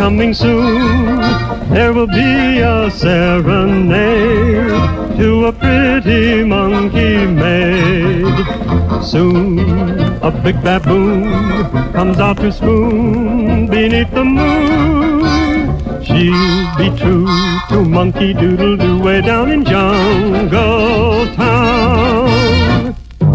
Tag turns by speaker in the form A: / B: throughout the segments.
A: coming soon. There will be a serenade to a pretty monkey maid. Soon a big baboon comes out to spoon beneath the moon. She'll be true to Monkey Doodle Doo way down in Jungle Town.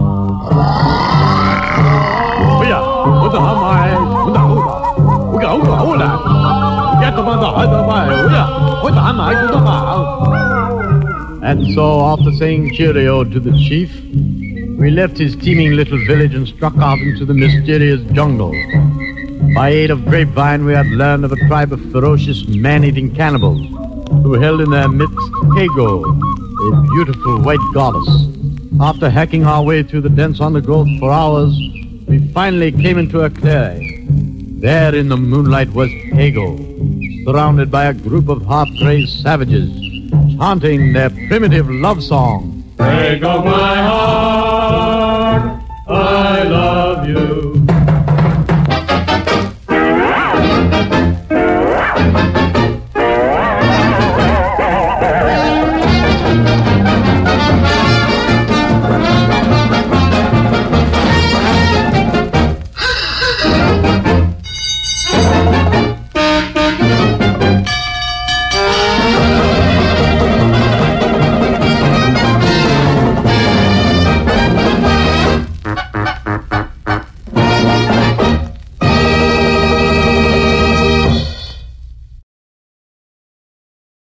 B: And so, after saying cheerio to the chief, we left his teeming little village and struck out into the mysterious jungle. By aid of grapevine, we had learned of a tribe of ferocious man-eating cannibals who held in their midst Hago, a beautiful white goddess. After hacking our way through the dense undergrowth for hours, we finally came into a clearing. There in the moonlight was Hago, surrounded by a group of half-crazed savages, chanting their primitive love song.
A: Break of my heart, I love you.